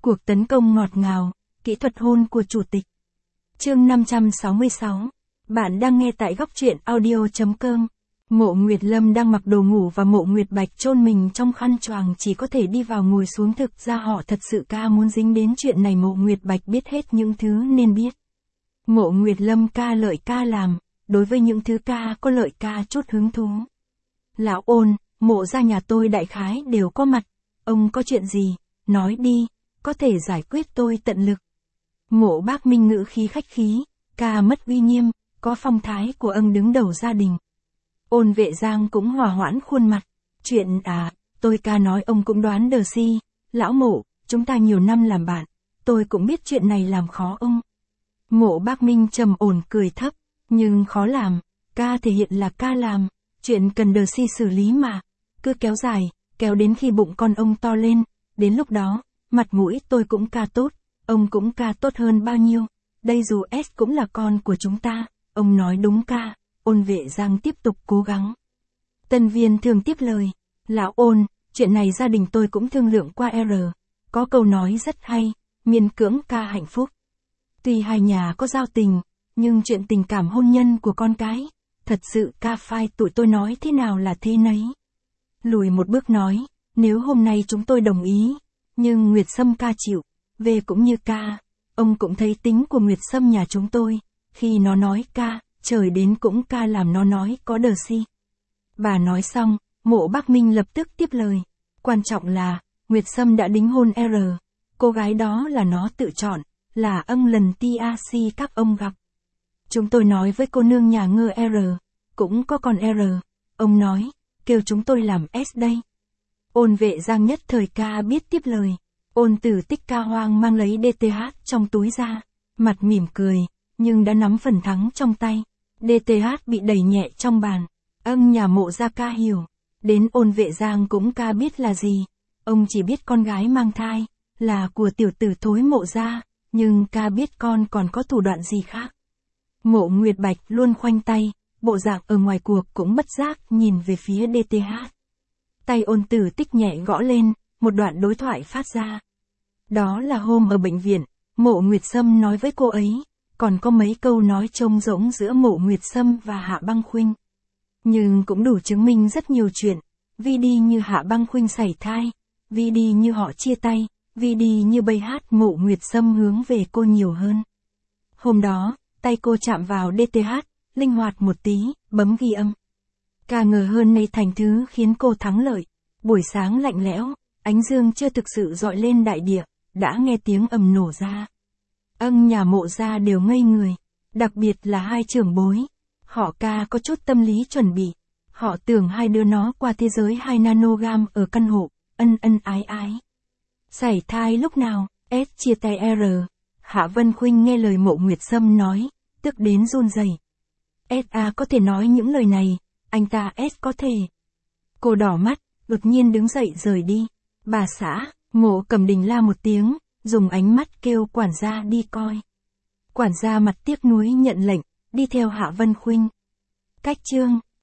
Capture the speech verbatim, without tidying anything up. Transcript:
Cuộc tấn công ngọt ngào, kỹ thuật hôn của chủ tịch. Chương năm trăm sáu mươi sáu. Bạn đang nghe tại góc truyện audio chấm com. Mộ Nguyệt Lâm đang mặc đồ ngủ và Mộ Nguyệt Bạch chôn mình trong khăn choàng chỉ có thể đi vào ngồi xuống, thực ra họ thật sự ca muốn dính đến chuyện này. Mộ Nguyệt Bạch biết hết những thứ nên biết. Mộ Nguyệt Lâm ca lợi ca làm, đối với những thứ ca có lợi ca chút hứng thú. Lão Ôn, Mộ gia nhà tôi đại khái đều có mặt, ông có chuyện gì, nói đi, có thể giải quyết tôi tận lực. Mộ Bác Minh ngữ khí khách khí, ca mất uy nghiêm, có phong thái của ông đứng đầu gia đình. Ôn Vệ Giang cũng hòa hoãn khuôn mặt. Chuyện à, tôi ca nói ông cũng đoán đờ si, lão Mộ, chúng ta nhiều năm làm bạn, tôi cũng biết chuyện này làm khó ông. Mộ Bác Minh trầm ổn cười thấp, nhưng khó làm, ca thể hiện là ca làm, chuyện cần đờ si xử lý mà, cứ kéo dài, kéo đến khi bụng con ông to lên, đến lúc đó, mặt mũi tôi cũng ca tốt, ông cũng ca tốt hơn bao nhiêu, đây dù S cũng là con của chúng ta, ông nói đúng ca. Ôn Vệ Giang tiếp tục cố gắng. Tân Viên thường tiếp lời, lão Ôn, chuyện này gia đình tôi cũng thương lượng qua R, có câu nói rất hay, miễn cưỡng ca hạnh phúc. Tuy hai nhà có giao tình, nhưng chuyện tình cảm hôn nhân của con cái, thật sự ca phai tụi tôi nói thế nào là thế nấy. Lùi một bước nói, nếu hôm nay chúng tôi đồng ý, nhưng Nguyệt Sâm ca chịu, về cũng như ca, ông cũng thấy tính của Nguyệt Sâm nhà chúng tôi, khi nó nói ca, trời đến cũng ca làm nó nói có đờ si. Bà nói xong, Mộ Bác Minh lập tức tiếp lời, quan trọng là, Nguyệt Sâm đã đính hôn R, cô gái đó là nó tự chọn, là ân lần tê a xê các ông gặp. Chúng tôi nói với cô nương nhà ngơ R, cũng có con R, ông nói, kêu chúng tôi làm S đây. Ôn Vệ Giang nhất thời ca biết tiếp lời, Ôn Tử Tích ca hoang mang lấy đê tê hát trong túi ra, mặt mỉm cười, nhưng đã nắm phần thắng trong tay. đê tê hát bị đẩy nhẹ trong bàn, ân nhà Mộ gia ca hiểu, đến Ôn Vệ Giang cũng ca biết là gì, ông chỉ biết con gái mang thai, là của tiểu tử thối Mộ gia, nhưng ca biết con còn có thủ đoạn gì khác. Mộ Nguyệt Bạch luôn khoanh tay, bộ dạng ở ngoài cuộc cũng bất giác nhìn về phía đê tê hát. Tay Ôn Tử Tích nhẹ gõ lên, một đoạn đối thoại phát ra. Đó là hôm ở bệnh viện, Mộ Nguyệt Sâm nói với cô ấy, còn có mấy câu nói trông rỗng giữa Mộ Nguyệt Sâm và Hạ Băng Khuynh. Nhưng cũng đủ chứng minh rất nhiều chuyện, vì đi như Hạ Băng Khuynh sảy thai, vì đi như họ chia tay, vì đi như bây hát Mộ Nguyệt Sâm hướng về cô nhiều hơn. Hôm đó, tay cô chạm vào đê tê hát, linh hoạt một tí, bấm ghi âm. Ca ngờ hơn nay thành thứ khiến cô thắng lợi. Buổi sáng lạnh lẽo, ánh dương chưa thực sự dọi lên đại địa, đã nghe tiếng ầm nổ ra. Ân nhà Mộ gia đều ngây người, đặc biệt là hai trưởng bối. Họ ca có chút tâm lý chuẩn bị. Họ tưởng hai đứa nó qua thế giới hai nanogam ở căn hộ, ân ân ái ái. Sảy thai lúc nào, S chia tay R. Hạ Vân Khuynh nghe lời Mộ Nguyệt Sâm nói, tức đến run rẩy. ét a có thể nói những lời này, anh ta S có thể. Cô đỏ mắt, đột nhiên đứng dậy rời đi. Bà xã, Mộ Cẩm Đình la một tiếng, dùng ánh mắt kêu quản gia đi coi. Quản gia mặt tiếc nuối nhận lệnh, đi theo Hạ Vân Khuynh. Cách chương